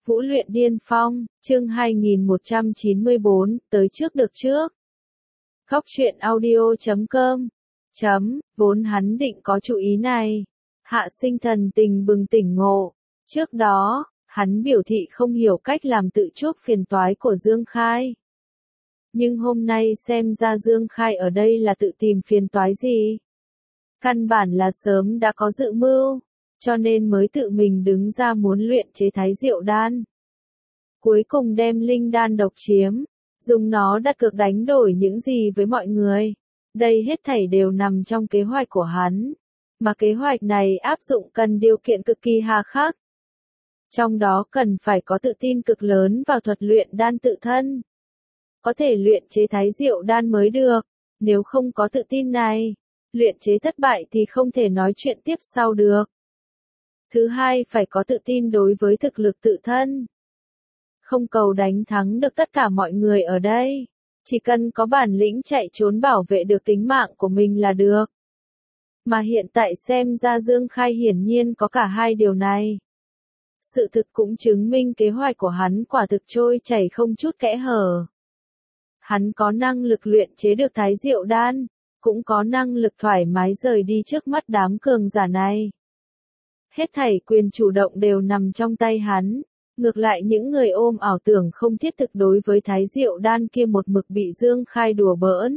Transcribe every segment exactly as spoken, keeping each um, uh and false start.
Vũ luyện điên phong, chương hai nghìn một trăm chín mươi bốn, tới trước được trước. Góc truyện audio chấm com chấm, vốn hắn định có chủ ý này. Hạ Sinh thần tình bừng tỉnh ngộ. Trước đó, hắn biểu thị không hiểu cách làm tự chuốc phiền toái của Dương Khai. Nhưng hôm nay xem ra Dương Khai ở đây là tự tìm phiền toái gì. Căn bản là sớm đã có dự mưu, cho nên mới tự mình đứng ra muốn luyện chế Thái Diệu Đan. Cuối cùng đem linh đan độc chiếm, dùng nó đặt cược đánh đổi những gì với mọi người. Đây hết thảy đều nằm trong kế hoạch của hắn, mà kế hoạch này áp dụng cần điều kiện cực kỳ hà khắc. Trong đó cần phải có tự tin cực lớn vào thuật luyện đan tự thân. Có thể luyện chế Thái Diệu Đan mới được, nếu không có tự tin này, luyện chế thất bại thì không thể nói chuyện tiếp sau được. Thứ hai phải có tự tin đối với thực lực tự thân. Không cầu đánh thắng được tất cả mọi người ở đây, chỉ cần có bản lĩnh chạy trốn bảo vệ được tính mạng của mình là được. Mà hiện tại xem ra Dương Khai hiển nhiên có cả hai điều này. Sự thực cũng chứng minh kế hoạch của hắn quả thực trôi chảy không chút kẽ hở. Hắn có năng lực luyện chế được Thái Diệu Đan, cũng có năng lực thoải mái rời đi trước mắt đám cường giả này. Hết thảy quyền chủ động đều nằm trong tay hắn, ngược lại những người ôm ảo tưởng không thiết thực đối với Thái Diệu Đan kia một mực bị Dương Khai đùa bỡn.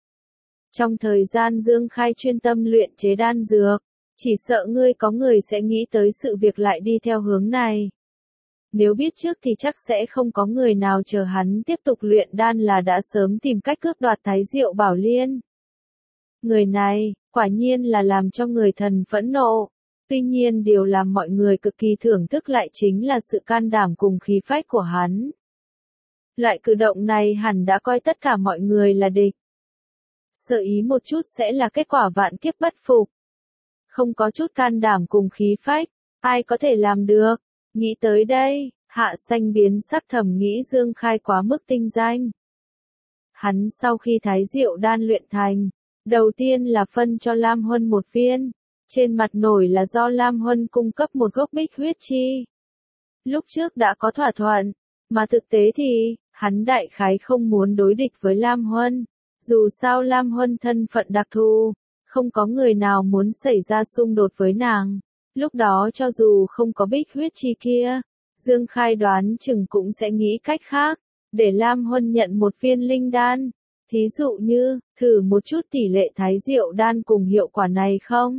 Trong thời gian Dương Khai chuyên tâm luyện chế đan dược, chỉ sợ ngươi có người sẽ nghĩ tới sự việc lại đi theo hướng này. Nếu biết trước thì chắc sẽ không có người nào chờ hắn tiếp tục luyện đan là đã sớm tìm cách cướp đoạt Thái Diệu Bảo Liên. Người này, quả nhiên là làm cho người thần phẫn nộ. Tuy nhiên điều làm mọi người cực kỳ thưởng thức lại chính là sự can đảm cùng khí phách của hắn. Loại cử động này hẳn đã coi tất cả mọi người là địch. Sợ ý một chút sẽ là kết quả vạn kiếp bất phục. Không có chút can đảm cùng khí phách, ai có thể làm được? Nghĩ tới đây, Hạ Xanh biến sắc thầm nghĩ Dương Khai quá mức tinh danh. Hắn sau khi Thái Diệu Đan luyện thành, đầu tiên là phân cho Lam Huân một viên. Trên mặt nổi là do Lam Huân cung cấp một gốc bích huyết chi. Lúc trước đã có thỏa thuận, mà thực tế thì, hắn đại khái không muốn đối địch với Lam Huân. Dù sao Lam Huân thân phận đặc thù, không có người nào muốn xảy ra xung đột với nàng. Lúc đó cho dù không có bích huyết chi kia, Dương Khai đoán chừng cũng sẽ nghĩ cách khác, để Lam Huân nhận một viên linh đan. Thí dụ như, thử một chút tỷ lệ Thái Diệu Đan cùng hiệu quả này không?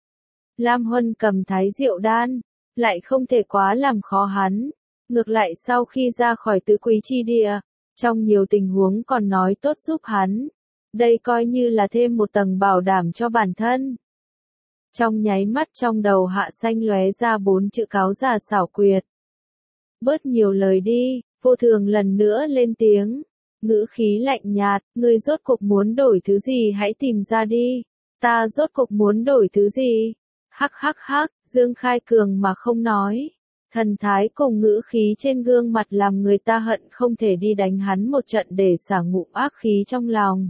Lam Huân cầm Thái Diệu Đan, lại không thể quá làm khó hắn. Ngược lại sau khi ra khỏi tứ quý chi địa, trong nhiều tình huống còn nói tốt giúp hắn. Đây coi như là thêm một tầng bảo đảm cho bản thân. Trong nháy mắt trong đầu Hạ Xanh lóe ra bốn chữ cáo già xảo quyệt. Bớt nhiều lời đi, Vô Thường lần nữa lên tiếng. Ngữ khí lạnh nhạt, ngươi rốt cuộc muốn đổi thứ gì hãy tìm ra đi. Ta rốt cuộc muốn đổi thứ gì? Hắc hắc hắc, Dương Khai cường mà không nói. Thần thái cùng ngữ khí trên gương mặt làm người ta hận không thể đi đánh hắn một trận để xả ngụm ác khí trong lòng.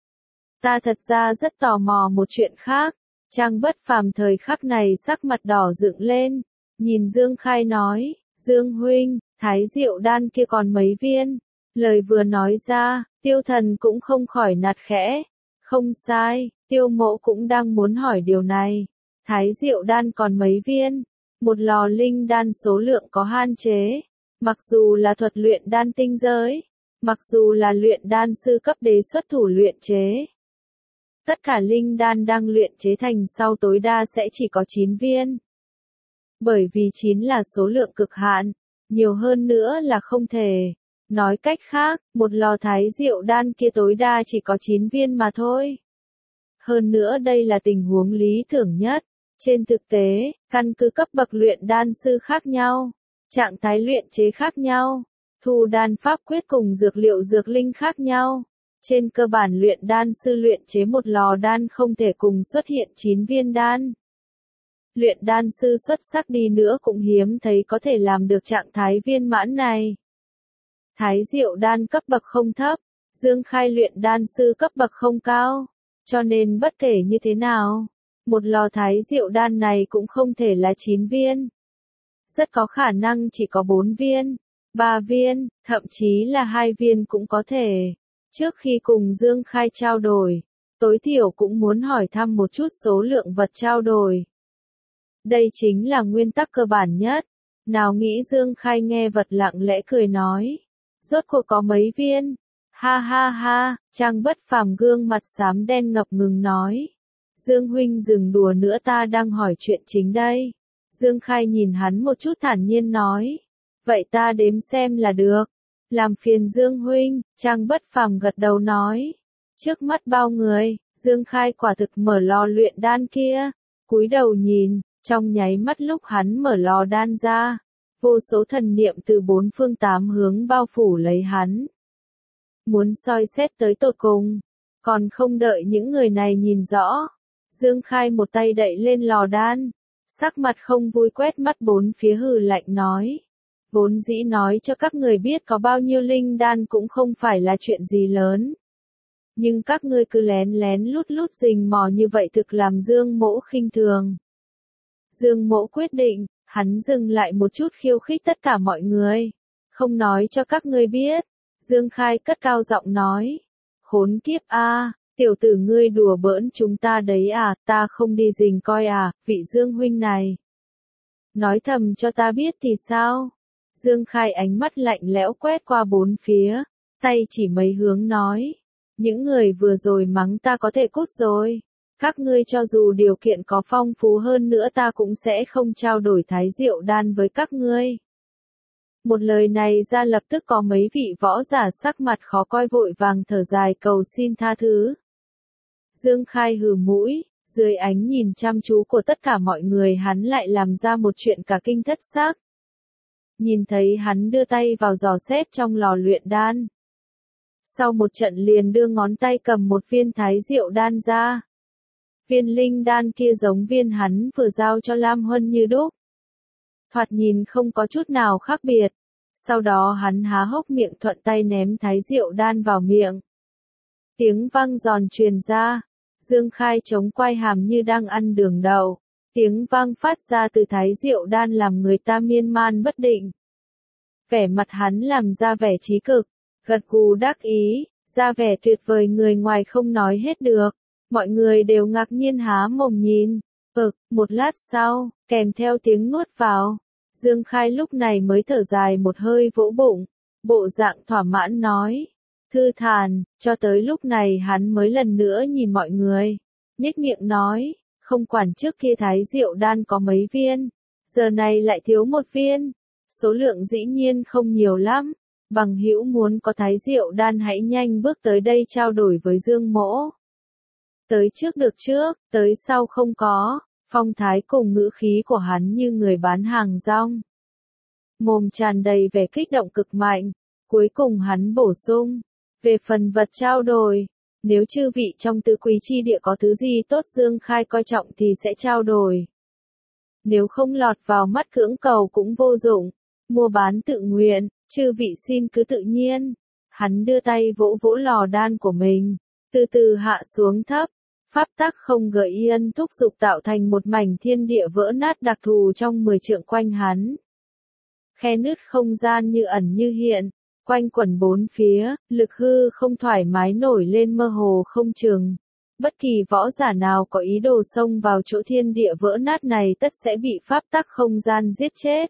Ta thật ra rất tò mò một chuyện khác. Trang Bất Phàm thời khắc này sắc mặt đỏ dựng lên. Nhìn Dương Khai nói, Dương huynh, Thái Diệu Đan kia còn mấy viên. Lời vừa nói ra, Tiêu Thần cũng không khỏi nạt khẽ. Không sai, Tiêu Mộ cũng đang muốn hỏi điều này. Thái Diệu Đan còn mấy viên? Một lò linh đan số lượng có hạn chế. Mặc dù là thuật luyện đan tinh giới, mặc dù là luyện đan sư cấp đế xuất thủ luyện chế, tất cả linh đan đang luyện chế thành sau tối đa sẽ chỉ có chín viên. Bởi vì chín là số lượng cực hạn, nhiều hơn nữa là không thể. Nói cách khác, một lò Thái Diệu Đan kia tối đa chỉ có chín viên mà thôi. Hơn nữa đây là tình huống lý tưởng nhất. Trên thực tế, căn cứ cấp bậc luyện đan sư khác nhau, trạng thái luyện chế khác nhau, thu đan pháp quyết cùng dược liệu dược linh khác nhau. Trên cơ bản luyện đan sư luyện chế một lò đan không thể cùng xuất hiện chín viên đan. Luyện đan sư xuất sắc đi nữa cũng hiếm thấy có thể làm được trạng thái viên mãn này. Thái Diệu Đan cấp bậc không thấp, Dương Khai luyện đan sư cấp bậc không cao, cho nên bất kể như thế nào, một lò Thái Diệu Đan này cũng không thể là chín viên. rất có khả năng chỉ có bốn viên, ba viên, thậm chí là hai viên cũng có thể. Trước khi cùng Dương Khai trao đổi, tối thiểu cũng muốn hỏi thăm một chút số lượng vật trao đổi. Đây chính là nguyên tắc cơ bản nhất. Nào nghĩ Dương Khai nghe vật lặng lẽ cười nói. Rốt cuộc có mấy viên? Ha ha ha, Trang Bất Phàm gương mặt xám đen ngập ngừng nói. Dương huynh dừng đùa nữa, ta đang hỏi chuyện chính đây. Dương Khai nhìn hắn một chút thản nhiên nói. Vậy ta đếm xem là được. Làm phiền Dương huynh, Trang Bất Phàm gật đầu nói. Trước mắt bao người, Dương Khai quả thực mở lò luyện đan kia. Cúi đầu nhìn, trong nháy mắt lúc hắn mở lò đan ra. Vô số thần niệm từ bốn phương tám hướng bao phủ lấy hắn. Muốn soi xét tới tột cùng. Còn không đợi những người này nhìn rõ. Dương Khai một tay đậy lên lò đan. Sắc mặt không vui quét mắt bốn phía hừ lạnh nói. Vốn dĩ nói cho các người biết có bao nhiêu linh đan cũng không phải là chuyện gì lớn. Nhưng các ngươi cứ lén lén lút lút rình mò như vậy thực làm Dương Mỗ khinh thường. Dương Mỗ quyết định, hắn dừng lại một chút khiêu khích tất cả mọi người. Không nói cho các ngươi biết. Dương Khai cất cao giọng nói. Khốn kiếp a, tiểu tử ngươi đùa bỡn chúng ta đấy à, ta không đi rình coi à, vị Dương huynh này. Nói thầm cho ta biết thì sao? Dương Khai ánh mắt lạnh lẽo quét qua bốn phía, tay chỉ mấy hướng nói. Những người vừa rồi mắng ta có thể cút rồi. Các ngươi cho dù điều kiện có phong phú hơn nữa ta cũng sẽ không trao đổi thái diệu đan với các ngươi. Một lời này ra lập tức có mấy vị võ giả sắc mặt khó coi vội vàng thở dài cầu xin tha thứ. Dương Khai hừ mũi, dưới ánh nhìn chăm chú của tất cả mọi người hắn lại làm ra một chuyện cả kinh thất xác. Nhìn thấy hắn đưa tay vào dò xét trong lò luyện đan. Sau một trận liền đưa ngón tay cầm một viên thái diệu đan ra. Viên linh đan kia giống viên hắn vừa giao cho Lam Huân như đúc. Thoạt nhìn không có chút nào khác biệt. Sau đó hắn há hốc miệng thuận tay ném thái diệu đan vào miệng. Tiếng vang giòn truyền ra. Dương Khai chống quai hàm như đang ăn đường đậu. Tiếng vang phát ra từ thái diệu đan làm người ta miên man bất định. Vẻ mặt hắn làm ra vẻ trí cực, gật gù đắc ý, ra vẻ tuyệt vời người ngoài không nói hết được. Mọi người đều ngạc nhiên há mồm nhìn. Ực, một lát sau, kèm theo tiếng nuốt vào. Dương Khai lúc này mới thở dài một hơi vỗ bụng. Bộ dạng thỏa mãn nói. Thư thản, cho tới lúc này hắn mới lần nữa nhìn mọi người. Nhếch miệng nói. Không quản trước kia thái diệu đan có mấy viên. Giờ này lại thiếu một viên. Số lượng dĩ nhiên không nhiều lắm. Bằng hữu muốn có thái diệu đan hãy nhanh bước tới đây trao đổi với Dương Mỗ. Tới trước được trước, tới sau không có. Phong thái cùng ngữ khí của hắn như người bán hàng rong. Mồm tràn đầy vẻ kích động cực mạnh. Cuối cùng hắn bổ sung. Về phần vật trao đổi. Nếu chư vị trong tứ quý chi địa có thứ gì tốt Dương Khai coi trọng thì sẽ trao đổi. Nếu không lọt vào mắt cưỡng cầu cũng vô dụng. Mua bán tự nguyện, chư vị xin cứ tự nhiên. Hắn đưa tay vỗ vỗ lò đan của mình. Từ từ hạ xuống thấp. Pháp tắc không gợi yên thúc dục tạo thành một mảnh thiên địa vỡ nát đặc thù trong mười trượng quanh hắn. Khe nứt không gian như ẩn như hiện. Quanh quẩn bốn phía, lực hư không thoải mái nổi lên mơ hồ không chừng. Bất kỳ võ giả nào có ý đồ xông vào chỗ thiên địa vỡ nát này tất sẽ bị pháp tắc không gian giết chết.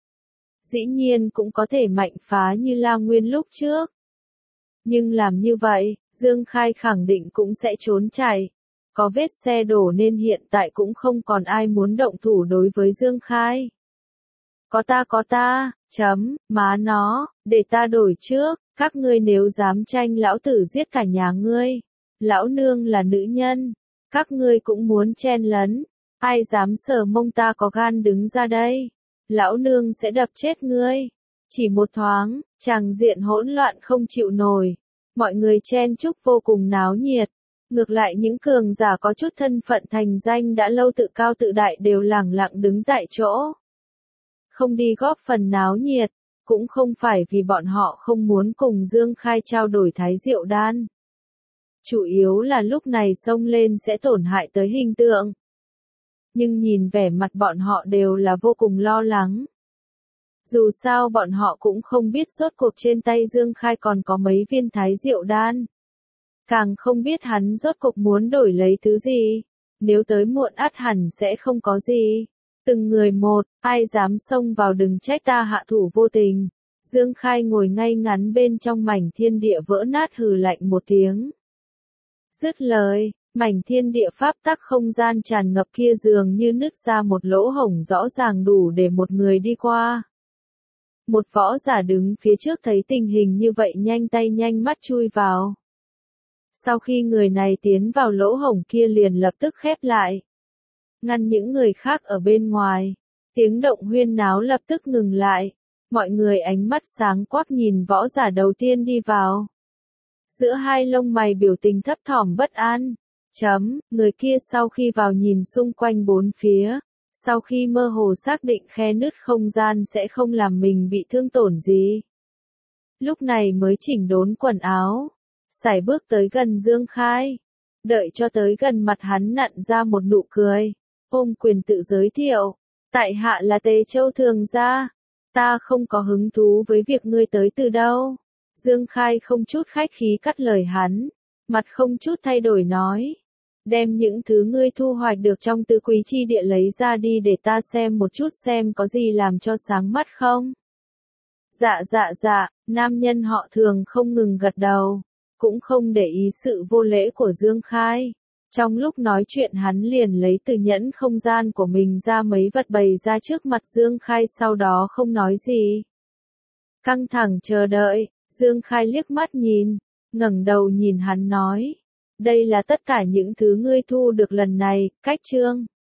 Dĩ nhiên cũng có thể mạnh phá như La Nguyên lúc trước. Nhưng làm như vậy, Dương Khai khẳng định cũng sẽ trốn chạy. Có vết xe đổ nên hiện tại cũng không còn ai muốn động thủ đối với Dương Khai. Có ta có ta, chấm, má nó, để ta đổi trước, các ngươi nếu dám tranh lão tử giết cả nhà ngươi. Lão nương là nữ nhân, các ngươi cũng muốn chen lấn, ai dám sờ mông ta có gan đứng ra đây. Lão nương sẽ đập chết ngươi. Chỉ một thoáng, tràng diện hỗn loạn không chịu nổi. Mọi người chen chúc vô cùng náo nhiệt. Ngược lại những cường giả có chút thân phận thành danh đã lâu tự cao tự đại đều lẳng lặng đứng tại chỗ. Không đi góp phần náo nhiệt, cũng không phải vì bọn họ không muốn cùng Dương Khai trao đổi thái diệu đan. Chủ yếu là lúc này xông lên sẽ tổn hại tới hình tượng. Nhưng nhìn vẻ mặt bọn họ đều là vô cùng lo lắng. Dù sao bọn họ cũng không biết rốt cuộc trên tay Dương Khai còn có mấy viên thái diệu đan. Càng không biết hắn rốt cuộc muốn đổi lấy thứ gì. Nếu tới muộn ắt hẳn sẽ không có gì. Từng người một, ai dám xông vào đừng trách ta hạ thủ vô tình. Dương Khai ngồi ngay ngắn bên trong mảnh thiên địa vỡ nát hừ lạnh một tiếng. Dứt lời, mảnh thiên địa pháp tắc không gian tràn ngập kia dường như nứt ra một lỗ hổng rõ ràng đủ để một người đi qua. Một võ giả đứng phía trước thấy tình hình như vậy nhanh tay nhanh mắt chui vào. Sau khi người này tiến vào lỗ hổng kia liền lập tức khép lại. Ngăn những người khác ở bên ngoài. Tiếng động huyên náo lập tức ngừng lại. Mọi người ánh mắt sáng quắc nhìn võ giả đầu tiên đi vào. Giữa hai lông mày biểu tình thấp thỏm bất an. Chấm, người kia sau khi vào nhìn xung quanh bốn phía. Sau khi mơ hồ xác định khe nứt không gian sẽ không làm mình bị thương tổn gì. Lúc này mới chỉnh đốn quần áo. Sải bước tới gần Dương Khai. Đợi cho tới gần mặt hắn nặn ra một nụ cười. Ôm quyền tự giới thiệu. Tại hạ là Tề Châu Thường gia. Ta không có hứng thú với việc ngươi tới từ đâu. Dương Khai không chút khách khí cắt lời hắn. Mặt không chút thay đổi nói. Đem những thứ ngươi thu hoạch được trong tứ quý chi địa lấy ra đi để ta xem một chút xem có gì làm cho sáng mắt không. Dạ dạ dạ, nam nhân họ Thường không ngừng gật đầu. Cũng không để ý sự vô lễ của Dương Khai. Trong lúc nói chuyện hắn liền lấy từ nhẫn không gian của mình ra mấy vật bày ra trước mặt Dương Khai sau đó không nói gì. Căng thẳng chờ đợi, Dương Khai liếc mắt nhìn, ngẩng đầu nhìn hắn nói. Đây là tất cả những thứ ngươi thu được lần này, cách chương.